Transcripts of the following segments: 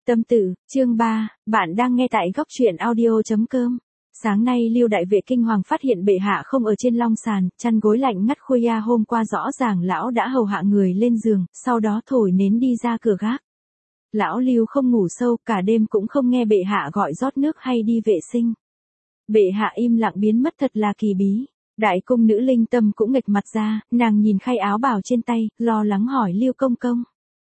Tâm Tử, chương 3, bạn đang nghe tại góc truyện audio.com. Sáng nay Lưu Đại Vệ kinh hoàng phát hiện bệ hạ không ở trên long sàn, chăn gối lạnh ngắt khuya hôm qua rõ ràng lão đã hầu hạ người lên giường, sau đó thổi nến đi ra cửa gác. Lão Lưu không ngủ sâu, cả đêm cũng không nghe bệ hạ gọi rót nước hay đi vệ sinh. Bệ hạ im lặng biến mất thật là kỳ bí. Đại cung nữ Linh Tâm cũng nghệch mặt ra, nàng nhìn khay áo bào trên tay, lo lắng hỏi Lưu công công.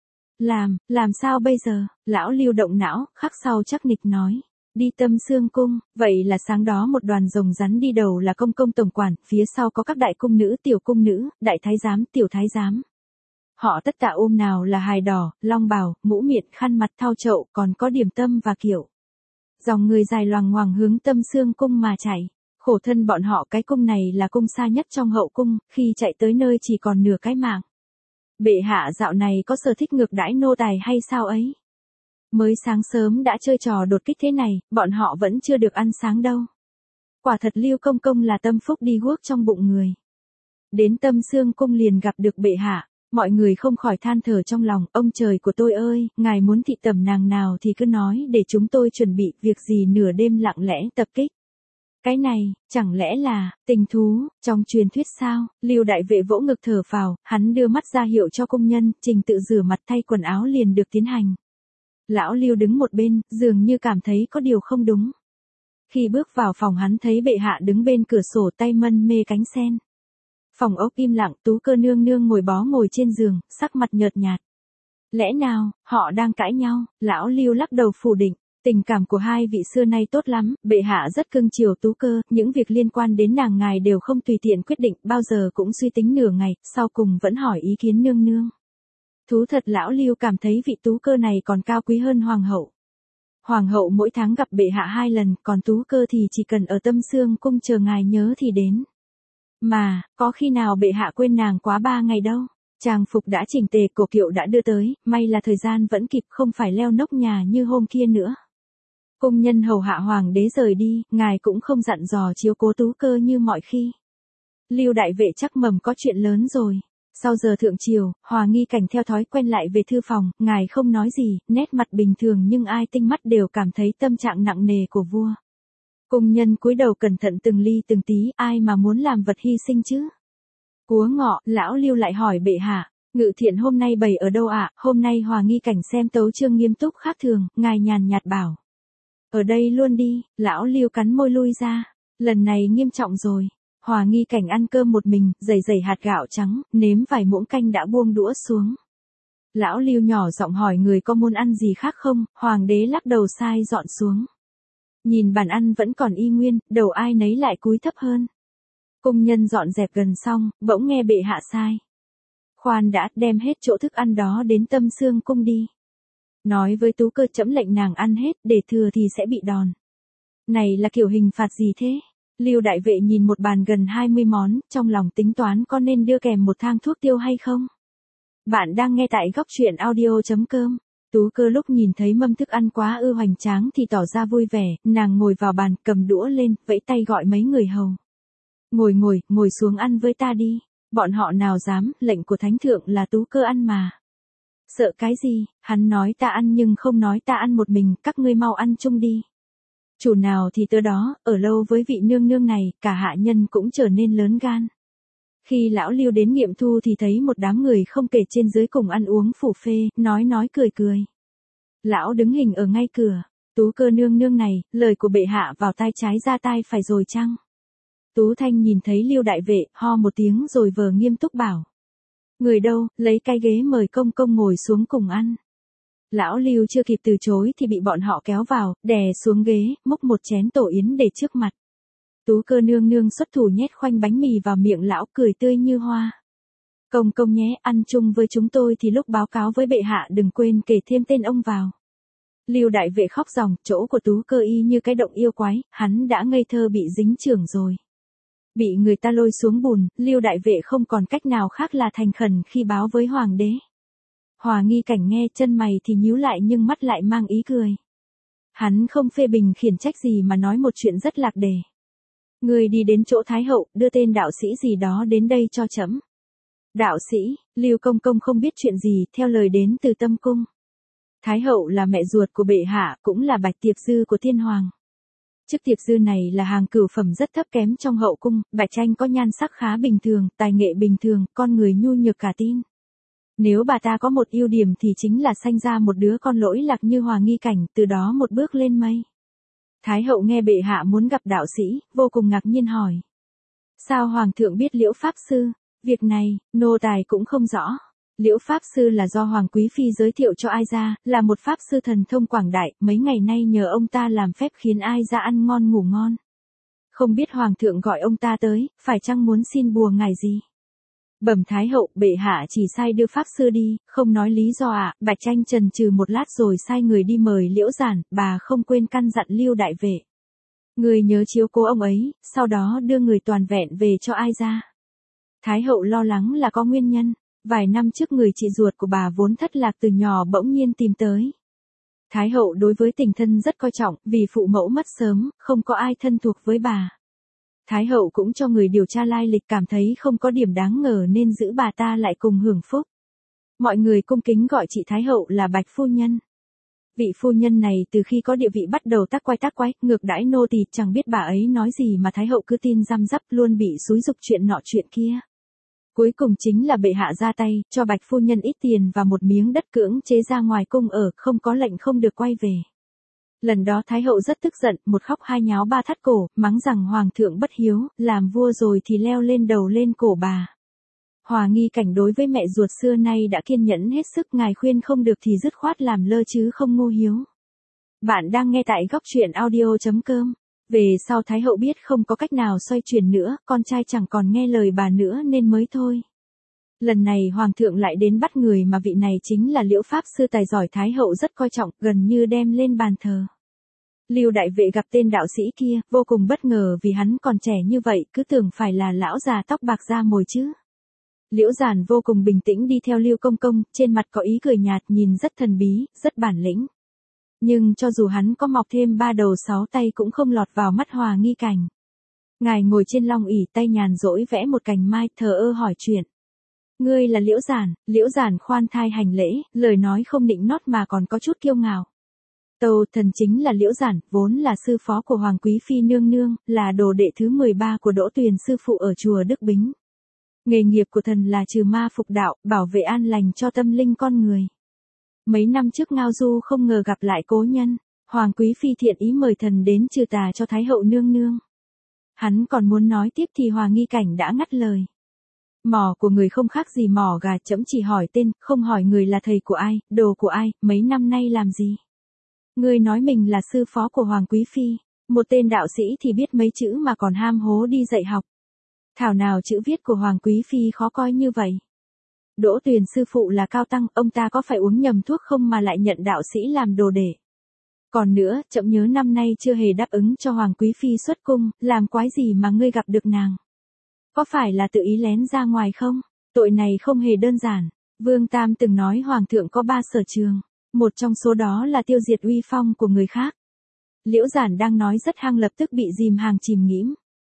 Làm sao bây giờ? Lão Lưu động não, khắc sau chắc nịch nói. Đi Tâm Xương cung, vậy là sáng đó một đoàn rồng rắn đi đầu là công công tổng quản, phía sau có các đại cung nữ, tiểu cung nữ, đại thái giám, tiểu thái giám. Họ tất tạ ôm nào là hài đỏ, long bào, mũ miệng, khăn mặt thao chậu, còn có điểm tâm và kiệu. Dòng người dài loằng ngoằng hướng Tâm Xương cung mà chạy. Khổ thân bọn họ, cái cung này là cung xa nhất trong hậu cung, khi chạy tới nơi chỉ còn nửa cái mạng. Bệ hạ dạo này có sở thích ngược đãi nô tài hay sao ấy? Mới sáng sớm đã chơi trò đột kích thế này, bọn họ vẫn chưa được ăn sáng đâu. Quả thật Lưu công công là tâm phúc đi guốc trong bụng người. Đến Tâm Xương cung liền gặp được bệ hạ, mọi người không khỏi than thở trong lòng, ông trời của tôi ơi, ngài muốn thị tẩm nàng nào thì cứ nói để chúng tôi chuẩn bị, việc gì nửa đêm lặng lẽ tập kích. Cái này, chẳng lẽ là, tình thú, trong truyền thuyết sao? Lưu Đại Vệ vỗ ngực thở phào, hắn đưa mắt ra hiệu cho công nhân, trình tự rửa mặt thay quần áo liền được tiến hành. Lão Lưu đứng một bên, dường như cảm thấy có điều không đúng. Khi bước vào phòng hắn thấy bệ hạ đứng bên cửa sổ tay mân mê cánh sen. Phòng ốc im lặng, Tú Cơ nương nương ngồi trên giường, sắc mặt nhợt nhạt. Lẽ nào, họ đang cãi nhau? Lão Lưu lắc đầu phủ định. Tình cảm của hai vị xưa nay tốt lắm, bệ hạ rất cưng chiều Tú Cơ, những việc liên quan đến nàng ngài đều không tùy tiện quyết định, bao giờ cũng suy tính nửa ngày, sau cùng vẫn hỏi ý kiến nương nương. Thú thật lão Lưu cảm thấy vị Tú Cơ này còn cao quý hơn hoàng hậu. Hoàng hậu mỗi tháng gặp bệ hạ 2 lần, còn Tú Cơ thì chỉ cần ở Tâm Xương cung chờ ngài nhớ thì đến. Mà, có khi nào bệ hạ quên nàng quá 3 ngày đâu. Trang phục đã chỉnh tề, cổ kiệu đã đưa tới, may là thời gian vẫn kịp, không phải leo nóc nhà như hôm kia nữa. Cung nhân hầu hạ hoàng đế rời đi, ngài cũng không dặn dò chiếu cố Tú Cơ như mọi khi. Lưu Đại Vệ chắc mầm có chuyện lớn rồi. Sau giờ thượng triều, Hòa Nghi Cảnh theo thói quen lại về thư phòng, ngài không nói gì, nét mặt bình thường nhưng ai tinh mắt đều cảm thấy tâm trạng nặng nề của vua. Cung nhân cúi đầu cẩn thận từng ly từng tí, ai mà muốn làm vật hy sinh chứ? Cúa ngọ, lão Lưu lại hỏi bệ hạ, Ngự Thiện hôm nay bày ở đâu ạ? Hôm nay Hòa Nghi Cảnh xem tấu chương nghiêm túc khác thường, ngài nhàn nhạt bảo. Ở đây luôn đi, lão Lưu cắn môi lui ra. Lần này nghiêm trọng rồi. Hòa Nghi Cảnh ăn cơm một mình, dày hạt gạo trắng, nếm vài muỗng canh đã buông đũa xuống. Lão Lưu nhỏ giọng hỏi người có muốn ăn gì khác không, hoàng đế lắc đầu sai dọn xuống. Nhìn bàn ăn vẫn còn y nguyên, đầu ai nấy lại cúi thấp hơn. Cung nhân dọn dẹp gần xong, bỗng nghe bệ hạ sai. Khoan đã, đem hết chỗ thức ăn đó đến Tâm Xương cung đi. Nói với Tú Cơ trẫm lệnh nàng ăn hết, để thừa thì sẽ bị đòn. Này là kiểu hình phạt gì thế? Lưu Đại Vệ nhìn một bàn gần 20 món, trong lòng tính toán có nên đưa kèm một thang thuốc tiêu hay không? Bạn đang nghe tại góc truyện audio.com. Tú Cơ lúc nhìn thấy mâm thức ăn quá ư hoành tráng thì tỏ ra vui vẻ, nàng ngồi vào bàn, cầm đũa lên, vẫy tay gọi mấy người hầu. Ngồi xuống ăn với ta đi. Bọn họ nào dám, lệnh của thánh thượng là Tú Cơ ăn mà. Sợ cái gì, hắn nói ta ăn nhưng không nói ta ăn một mình, các ngươi mau ăn chung đi. Chủ nào thì tớ đó, ở lâu với vị nương nương này, cả hạ nhân cũng trở nên lớn gan. Khi lão Lưu đến nghiệm thu thì thấy một đám người không kể trên dưới cùng ăn uống phủ phê, nói cười. Lão đứng hình ở ngay cửa, Tú Cơ nương nương này, lời của bệ hạ vào tai trái ra tai phải rồi chăng? Tú Thanh nhìn thấy Lưu Đại Vệ, ho một tiếng rồi vờ nghiêm túc bảo. Người đâu, lấy cái ghế mời công công ngồi xuống cùng ăn. Lão Lưu chưa kịp từ chối thì bị bọn họ kéo vào, đè xuống ghế, múc một chén tổ yến để trước mặt. Tú Cơ nương nương xuất thủ nhét khoanh bánh mì vào miệng lão, cười tươi như hoa. Công công nhé, ăn chung với chúng tôi thì lúc báo cáo với bệ hạ đừng quên kể thêm tên ông vào. Lưu Đại Vệ khóc ròng, chỗ của Tú Cơ y như cái động yêu quái, hắn đã ngây thơ bị dính chưởng rồi. Bị người ta lôi xuống bùn, Lưu Đại Vệ không còn cách nào khác là thành khẩn khi báo với hoàng đế. Hòa Nghi Cảnh nghe, chân mày thì nhíu lại nhưng mắt lại mang ý cười. Hắn không phê bình khiển trách gì mà nói một chuyện rất lạc đề. Người đi đến chỗ Thái hậu, đưa tên đạo sĩ gì đó đến đây cho trẫm. Đạo sĩ, Lưu công công không biết chuyện gì, theo lời đến từ Tâm cung. Thái hậu là mẹ ruột của bệ hạ, cũng là Bạch Tiệp Dư của thiên hoàng. Chức Tiệp Dư này là hàng cửu phẩm rất thấp kém trong hậu cung, Bạch Tranh có nhan sắc khá bình thường, tài nghệ bình thường, con người nhu nhược cả tin. Nếu bà ta có một ưu điểm thì chính là sanh ra một đứa con lỗi lạc như Hòa Nghi Cảnh, từ đó một bước lên mây. Thái hậu nghe bệ hạ muốn gặp đạo sĩ, vô cùng ngạc nhiên hỏi. Sao hoàng thượng biết Liễu Pháp Sư? Việc này, nô tài cũng không rõ. Liễu Pháp Sư là do Hoàng Quý Phi giới thiệu cho Ai Gia, là một Pháp Sư thần thông quảng đại, mấy ngày nay nhờ ông ta làm phép khiến Ai Gia ăn ngon ngủ ngon. Không biết Hoàng thượng gọi ông ta tới, phải chăng muốn xin bùa ngài gì? Bẩm Thái hậu, bệ hạ chỉ sai đưa Pháp Sư đi, không nói lý do ạ. Bạch Tranh chần chừ một lát rồi sai người đi mời Liễu Giản, bà không quên căn dặn Lưu đại vệ. Người nhớ chiếu cố ông ấy, sau đó đưa người toàn vẹn về cho Ai Gia. Thái hậu lo lắng là có nguyên nhân. Vài năm trước người chị ruột của bà vốn thất lạc từ nhỏ bỗng nhiên tìm tới. Thái hậu đối với tình thân rất coi trọng, vì phụ mẫu mất sớm, không có ai thân thuộc với bà. Thái hậu cũng cho người điều tra lai lịch, cảm thấy không có điểm đáng ngờ nên giữ bà ta lại cùng hưởng phúc. Mọi người cung kính gọi chị Thái hậu là Bạch phu nhân. Vị phu nhân này từ khi có địa vị bắt đầu tác quái, ngược đãi nô tỳ, chẳng biết bà ấy nói gì mà Thái hậu cứ tin răm rắp, luôn bị xúi giục chuyện nọ chuyện kia. Cuối cùng chính là bệ hạ ra tay, cho Bạch phu nhân ít tiền và một miếng đất cưỡng chế ra ngoài cung ở, không có lệnh không được quay về. Lần đó Thái hậu rất tức giận, một khóc hai nháo ba thắt cổ, mắng rằng Hoàng thượng bất hiếu, làm vua rồi thì leo lên đầu lên cổ bà. Hòa Nghi Cảnh đối với mẹ ruột xưa nay đã kiên nhẫn hết sức, ngài khuyên không được thì dứt khoát làm lơ chứ không ngu hiếu. Bạn đang nghe tại góc truyện audio.com. Về sau Thái hậu biết không có cách nào xoay chuyển nữa, con trai chẳng còn nghe lời bà nữa nên mới thôi. Lần này Hoàng thượng lại đến bắt người mà vị này chính là Liễu Pháp Sư tài giỏi, Thái hậu rất coi trọng, gần như đem lên bàn thờ. Lưu đại vệ gặp tên đạo sĩ kia, vô cùng bất ngờ vì hắn còn trẻ như vậy, cứ tưởng phải là lão già tóc bạc da mồi chứ. Liễu Giản vô cùng bình tĩnh đi theo Lưu công công, trên mặt có ý cười nhạt, nhìn rất thần bí, rất bản lĩnh. Nhưng cho dù hắn có mọc thêm 3 đầu 6 tay cũng không lọt vào mắt Hòa Nghi Cảnh. Ngài ngồi trên long ỷ, tay nhàn rỗi vẽ một cành mai, thờ ơ hỏi chuyện. Ngươi là Liễu Giản? Liễu Giản khoan thai hành lễ, lời nói không nịnh nót mà còn có chút kiêu ngạo. Tâu, thần chính là Liễu Giản, vốn là sư phó của Hoàng Quý Phi nương nương, là đồ đệ thứ 13 của Đỗ Tuyền sư phụ ở chùa Đức Bính. Nghề nghiệp của thần là trừ ma phục đạo, bảo vệ an lành cho tâm linh con người. Mấy năm trước ngao du không ngờ gặp lại cố nhân, Hoàng Quý Phi thiện ý mời thần đến trừ tà cho Thái hậu nương nương. Hắn còn muốn nói tiếp thì Hòa Nghi Cảnh đã ngắt lời. Mỏ của người không khác gì mỏ gà, trẫm chỉ hỏi tên, không hỏi người là thầy của ai, đồ của ai, mấy năm nay làm gì. Ngươi nói mình là sư phó của Hoàng Quý Phi, một tên đạo sĩ thì biết mấy chữ mà còn ham hố đi dạy học. Thảo nào chữ viết của Hoàng Quý Phi khó coi như vậy. Đỗ Tuyền sư phụ là cao tăng, ông ta có phải uống nhầm thuốc không mà lại nhận đạo sĩ làm đồ đệ. Còn nữa, trẫm nhớ năm nay chưa hề đáp ứng cho Hoàng Quý Phi xuất cung, làm quái gì mà ngươi gặp được nàng. Có phải là tự ý lén ra ngoài không? Tội này không hề đơn giản. Vương Tam từng nói Hoàng thượng có 3 sở trường, một trong số đó là tiêu diệt uy phong của người khác. Liễu Giản đang nói rất hăng, lập tức bị dìm hàng chìm nghỉm.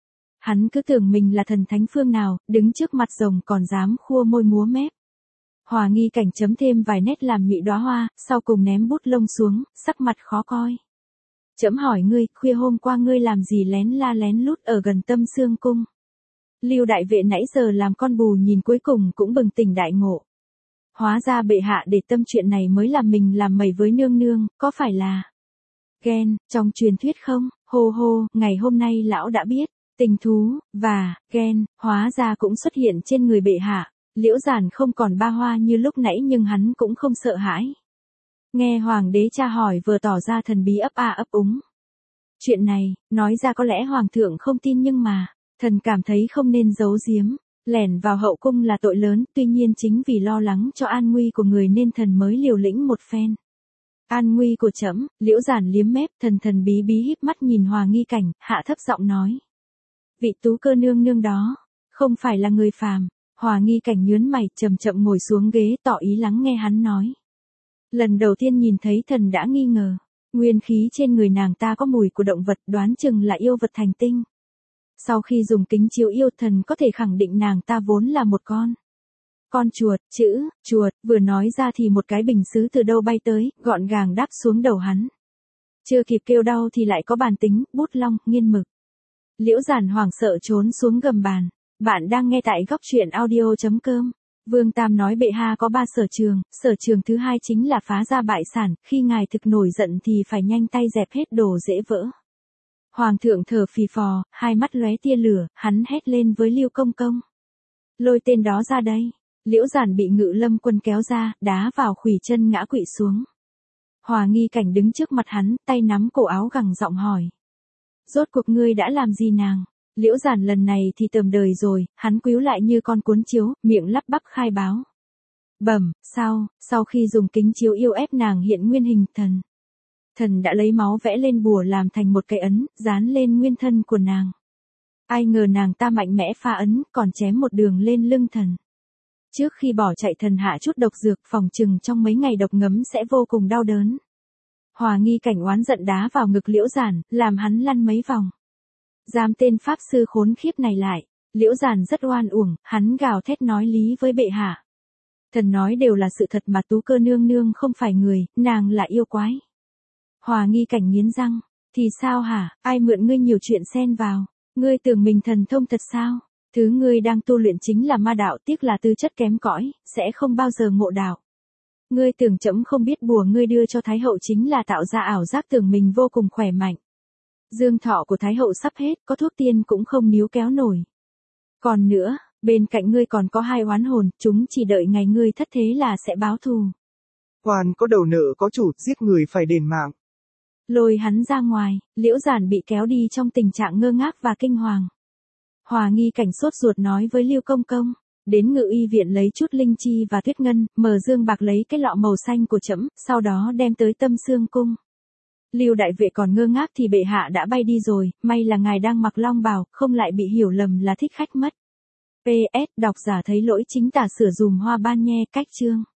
Hắn cứ tưởng mình là thần thánh phương nào, đứng trước mặt rồng còn dám khua môi múa mép. Hòa Nghi Cảnh chấm thêm vài nét làm nhụy đóa hoa, sau cùng ném bút lông xuống, sắc mặt khó coi. Trẫm hỏi ngươi, khuya hôm qua ngươi làm gì lén la lén lút ở gần Tâm Xương cung? Lưu đại vệ nãy giờ làm con bù nhìn cuối cùng cũng bừng tỉnh đại ngộ. Hóa ra bệ hạ để tâm chuyện này mới làm mình làm mẩy với nương nương, có phải là ghen trong truyền thuyết không? Hô hô, ngày hôm nay lão đã biết, tình thú và ghen hóa ra cũng xuất hiện trên người bệ hạ. Liễu Giản không còn ba hoa như lúc nãy nhưng hắn cũng không sợ hãi. Nghe hoàng đế tra hỏi vừa tỏ ra thần bí ấp a ấp úng. Chuyện này, nói ra có lẽ hoàng thượng không tin nhưng mà, thần cảm thấy không nên giấu giếm. Lẻn vào hậu cung là tội lớn, tuy nhiên chính vì lo lắng cho an nguy của người nên thần mới liều lĩnh một phen. An nguy của trẫm? Liễu Giản liếm mép, thần bí bí híp mắt nhìn Hòa Nghi Cảnh, hạ thấp giọng nói. Vị tú cơ nương nương đó, không phải là người phàm. Hòa Nghi Cảnh nhướng mày, chậm chậm ngồi xuống ghế tỏ ý lắng nghe hắn nói. Lần đầu tiên nhìn thấy thần đã nghi ngờ, nguyên khí trên người nàng ta có mùi của động vật, đoán chừng là yêu vật thành tinh. Sau khi dùng kính chiếu yêu, thần có thể khẳng định nàng ta vốn là một con Con chuột, chữ, chuột, vừa nói ra thì một cái bình sứ từ đâu bay tới, gọn gàng đáp xuống đầu hắn. Chưa kịp kêu đau thì lại có bàn tính, bút lông, nghiên mực. Liễu Giản hoảng sợ trốn xuống gầm bàn. Bạn đang nghe tại góc truyện audio.com. Vương Tam nói bệ hạ có 3 sở trường thứ hai chính là phá gia bại sản, khi ngài thực nổi giận thì phải nhanh tay dẹp hết đồ dễ vỡ. Hoàng thượng thở phì phò, hai mắt lóe tia lửa, hắn hét lên với Lưu Công Công. Lôi tên đó ra đây. Liễu Giản bị Ngự Lâm Quân kéo ra, đá vào khuỷu chân ngã quỵ xuống. Hòa Nghi Cảnh đứng trước mặt hắn, tay nắm cổ áo gằn giọng hỏi. Rốt cuộc ngươi đã làm gì nàng? Liễu Giản lần này thì tầm đời rồi, hắn quíu lại như con cuốn chiếu, miệng lắp bắp khai báo. Bẩm, sau khi dùng kính chiếu yêu ép nàng hiện nguyên hình thần. Thần đã lấy máu vẽ lên bùa làm thành một cái ấn, dán lên nguyên thân của nàng. Ai ngờ nàng ta mạnh mẽ phá ấn, còn chém một đường lên lưng thần. Trước khi bỏ chạy thần hạ chút độc dược, phòng chừng trong mấy ngày độc ngấm sẽ vô cùng đau đớn. Hòa Nghi Cảnh oán giận đá vào ngực Liễu Giản, làm hắn lăn mấy vòng. Giam tên pháp sư khốn khiếp này lại. Liễu Giản rất oan uổng, hắn gào thét nói lý với bệ hạ. Thần nói đều là sự thật mà Tú Cơ nương nương không phải người, nàng là yêu quái. Hòa Nghi Cảnh nghiến răng, thì sao hả, ai mượn ngươi nhiều chuyện xen vào, ngươi tưởng mình thần thông thật sao? Thứ ngươi đang tu luyện chính là ma đạo, tiếc là tư chất kém cỏi, sẽ không bao giờ ngộ đạo. Ngươi tưởng trẫm không biết bùa ngươi đưa cho Thái hậu chính là tạo ra ảo giác tưởng mình vô cùng khỏe mạnh. Dương thọ của Thái hậu sắp hết, có thuốc tiên cũng không níu kéo nổi. Còn nữa, bên cạnh ngươi còn có 2 oán hồn, chúng chỉ đợi ngày ngươi thất thế là sẽ báo thù. Oan có đầu nợ có chủ, giết người phải đền mạng. Lôi hắn ra ngoài, Liễu Giản bị kéo đi trong tình trạng ngơ ngác và kinh hoàng. Hòa Nghi Cảnh sốt ruột nói với Lưu Công Công, đến Ngự Y viện lấy chút linh chi và tuyết ngân, mở dương bạc lấy cái lọ màu xanh của trẫm, sau đó đem tới Tâm Xương cung. Lưu đại vệ còn ngơ ngác thì bệ hạ đã bay đi rồi, may là ngài đang mặc long bào, không lại bị hiểu lầm là thích khách mất. PS, độc giả thấy lỗi chính tả sửa dùm Hoa Ban Nhe cách chương.